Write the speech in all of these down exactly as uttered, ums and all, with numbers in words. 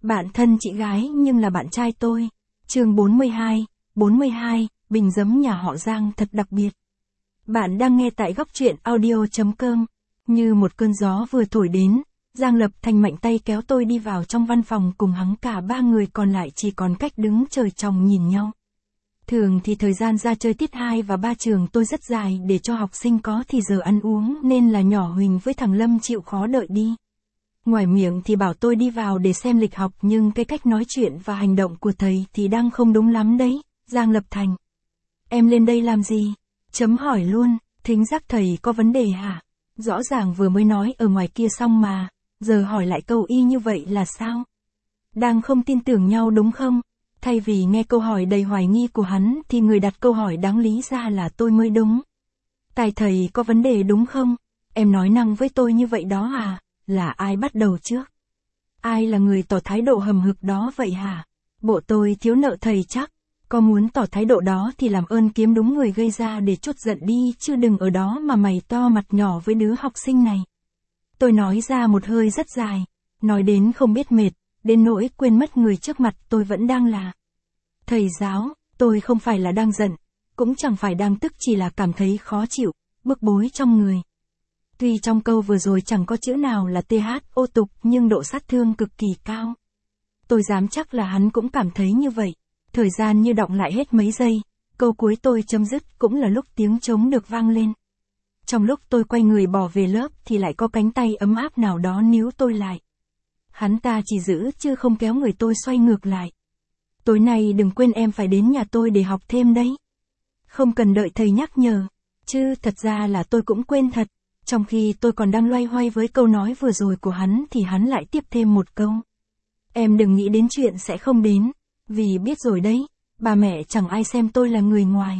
Bạn thân chị gái nhưng là bạn trai tôi. Chương bốn mươi hai, bốn mươi hai, bình giấm nhà họ Giang thật đặc biệt. Bạn đang nghe tại góc truyện audio chấm com. Như một cơn gió vừa thổi đến, Giang Lập Thành mạnh tay kéo tôi đi vào trong văn phòng cùng hắn, cả ba người còn lại chỉ còn cách đứng trời trồng nhìn nhau. Thường thì thời gian ra chơi tiết hai và ba trường tôi rất dài để cho học sinh có thì giờ ăn uống, nên là nhỏ Huỳnh với thằng Lâm chịu khó đợi đi. Ngoài miệng thì bảo tôi đi vào để xem lịch học, nhưng cái cách nói chuyện và hành động của thầy thì đang không đúng lắm đấy. Giang Lập Thành. Em lên đây làm gì? Chấm hỏi luôn, thính giác thầy có vấn đề hả? Rõ ràng vừa mới nói ở ngoài kia xong mà, giờ hỏi lại câu y như vậy là sao? Đang không tin tưởng nhau đúng không? Thay vì nghe câu hỏi đầy hoài nghi của hắn thì người đặt câu hỏi đáng lý ra là tôi mới đúng. Tài thầy có vấn đề đúng không? Em nói năng với tôi như vậy đó à? Là ai bắt đầu trước? Ai là người tỏ thái độ hầm hực đó vậy hả? Bộ tôi thiếu nợ thầy chắc. Có muốn tỏ thái độ đó thì làm ơn kiếm đúng người gây ra để trút giận đi, chứ đừng ở đó mà mày to mặt nhỏ với đứa học sinh này. Tôi nói ra một hơi rất dài, nói đến không biết mệt, đến nỗi quên mất người trước mặt tôi vẫn đang là thầy giáo. Tôi không phải là đang giận, cũng chẳng phải đang tức, chỉ là cảm thấy khó chịu, bức bối trong người. Tuy trong câu vừa rồi chẳng có chữ nào là th ô tục, nhưng độ sát thương cực kỳ cao. Tôi dám chắc là hắn cũng cảm thấy như vậy. Thời gian như đọng lại hết mấy giây, câu cuối tôi chấm dứt cũng là lúc tiếng trống được vang lên. Trong lúc tôi quay người bỏ về lớp thì lại có cánh tay ấm áp nào đó níu tôi lại. Hắn ta chỉ giữ chứ không kéo người tôi xoay ngược lại. Tối nay đừng quên em phải đến nhà tôi để học thêm đấy. Không cần đợi thầy nhắc nhở. Chứ thật ra là tôi cũng quên thật. Trong khi tôi còn đang loay hoay với câu nói vừa rồi của hắn thì hắn lại tiếp thêm một câu. Em đừng nghĩ đến chuyện sẽ không đến. Vì biết rồi đấy, bà mẹ chẳng ai xem tôi là người ngoài.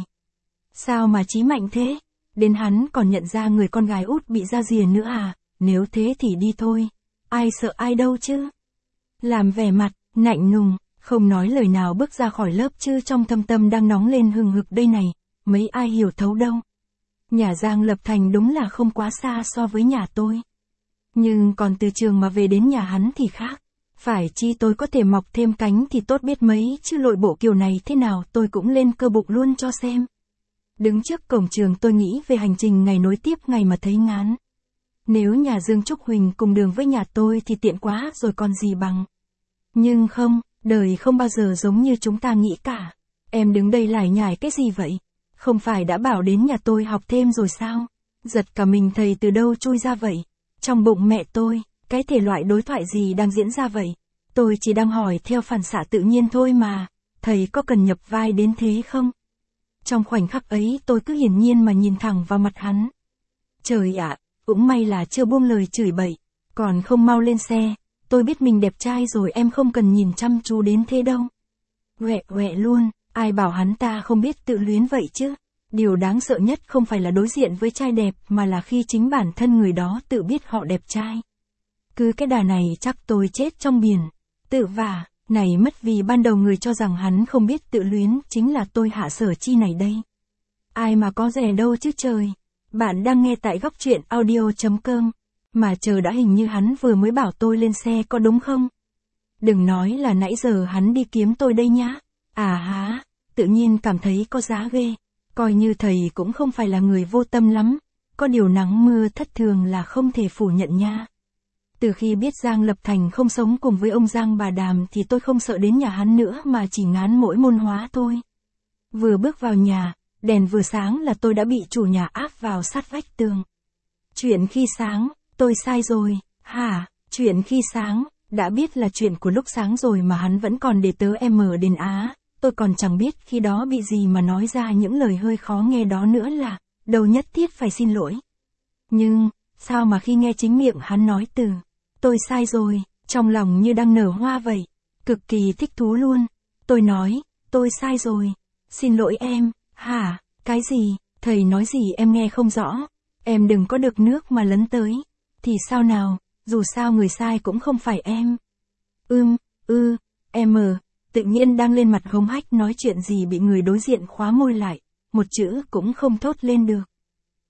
Sao mà chí mạnh thế? Đến hắn còn nhận ra người con gái út bị ra rìa nữa à? Nếu thế thì đi thôi. Ai sợ ai đâu chứ? Làm vẻ mặt, nạnh nùng, không nói lời nào bước ra khỏi lớp, chứ trong thâm tâm đang nóng lên hừng hực đây này. Mấy ai hiểu thấu đâu. Nhà Giang Lập Thành đúng là không quá xa so với nhà tôi. Nhưng còn từ trường mà về đến nhà hắn thì khác. Phải chi tôi có thể mọc thêm cánh thì tốt biết mấy, chứ lội bộ kiểu này thế nào tôi cũng lên cơ bụng luôn cho xem. Đứng trước cổng trường tôi nghĩ về hành trình ngày nối tiếp ngày mà thấy ngán. Nếu nhà Dương Trúc Huỳnh cùng đường với nhà tôi thì tiện quá rồi còn gì bằng. Nhưng không, đời không bao giờ giống như chúng ta nghĩ cả. Em đứng đây lải nhải cái gì vậy? Không phải đã bảo đến nhà tôi học thêm rồi sao? Giật cả mình, thầy từ đâu chui ra vậy? Trong bụng mẹ tôi, cái thể loại đối thoại gì đang diễn ra vậy? Tôi chỉ đang hỏi theo phản xạ tự nhiên thôi mà. Thầy có cần nhập vai đến thế không? Trong khoảnh khắc ấy tôi cứ hiển nhiên mà nhìn thẳng vào mặt hắn. Trời ạ, cũng may là chưa buông lời chửi bậy. Còn không mau lên xe. Tôi biết mình đẹp trai rồi, em không cần nhìn chăm chú đến thế đâu. Quẹ quẹ luôn. Ai bảo hắn ta không biết tự luyến vậy chứ? Điều đáng sợ nhất không phải là đối diện với trai đẹp, mà là khi chính bản thân người đó tự biết họ đẹp trai. Cứ cái đà này chắc tôi chết trong biển. Tự vả, này mất, vì ban đầu người cho rằng hắn không biết tự luyến, chính là tôi Hạ Sở Chi này đây. Ai mà có rẻ đâu chứ trời. Bạn đang nghe tại góc truyện audio chấm com. Mà chờ đã, hình như hắn vừa mới bảo tôi lên xe có đúng không? Đừng nói là nãy giờ hắn đi kiếm tôi đây nhá. À há, tự nhiên cảm thấy có giá ghê. Coi như thầy cũng không phải là người vô tâm lắm. Có điều nắng mưa thất thường là không thể phủ nhận nha. Từ khi biết Giang Lập Thành không sống cùng với ông Giang bà Đàm thì tôi không sợ đến nhà hắn nữa, mà chỉ ngán mỗi môn hóa thôi. Vừa bước vào nhà, đèn vừa sáng là tôi đã bị chủ nhà áp vào sát vách tường. Chuyện khi sáng, tôi sai rồi. Hả, chuyện khi sáng, đã biết là chuyện của lúc sáng rồi mà hắn vẫn còn để tớ em ở đền Á. Tôi còn chẳng biết khi đó bị gì mà nói ra những lời hơi khó nghe đó nữa, là đâu nhất thiết phải xin lỗi. Nhưng, sao mà khi nghe chính miệng hắn nói từ tôi sai rồi, trong lòng như đang nở hoa vậy. Cực kỳ thích thú luôn. Tôi nói, tôi sai rồi. Xin lỗi em. Hả, cái gì? Thầy nói gì em nghe không rõ. Em đừng có được nước mà lấn tới. Thì sao nào, dù sao người sai cũng không phải em. Ưm, ư, em ờ, tự nhiên đang lên mặt hống hách nói chuyện gì bị người đối diện khóa môi lại. Một chữ cũng không thốt lên được.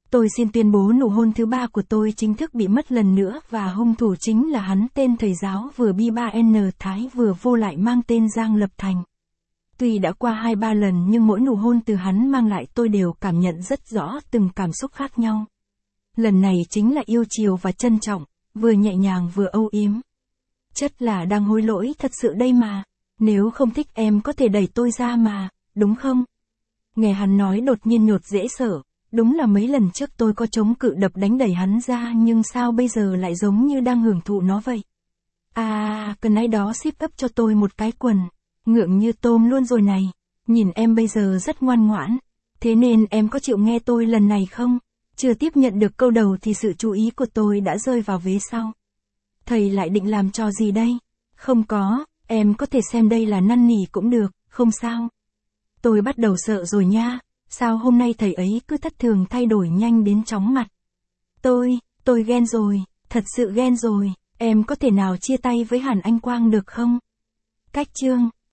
Tôi xin tuyên bố nụ hôn thứ ba của tôi chính thức bị mất lần nữa và hung thủ chính là hắn tên thầy giáo vừa bi ba N Thái vừa vô lại mang tên Giang Lập Thành. Tuy đã qua hai ba lần nhưng mỗi nụ hôn từ hắn mang lại tôi đều cảm nhận rất rõ từng cảm xúc khác nhau. Lần này chính là yêu chiều và trân trọng, vừa nhẹ nhàng vừa âu yếm. Chất là đang hối lỗi thật sự đây mà, nếu không thích em có thể đẩy tôi ra mà, đúng không? Nghe hắn nói đột nhiên nhột dễ sợ, đúng là mấy lần trước tôi có chống cự đập đánh đẩy hắn ra nhưng sao bây giờ lại giống như đang hưởng thụ nó vậy. À, cần ai đó ship up cho tôi một cái quần, ngượng như tôm luôn rồi này, nhìn em bây giờ rất ngoan ngoãn, thế nên em có chịu nghe tôi lần này không? Chưa tiếp nhận được câu đầu thì sự chú ý của tôi đã rơi vào vế sau. Thầy lại định làm trò gì đây? Không có, em có thể xem đây là năn nỉ cũng được, không sao. Tôi bắt đầu sợ rồi nha, sao hôm nay thầy ấy cứ thất thường thay đổi nhanh đến chóng mặt. Tôi, tôi ghen rồi, thật sự ghen rồi, em có thể nào chia tay với Hàn Anh Quang được không? Cách chương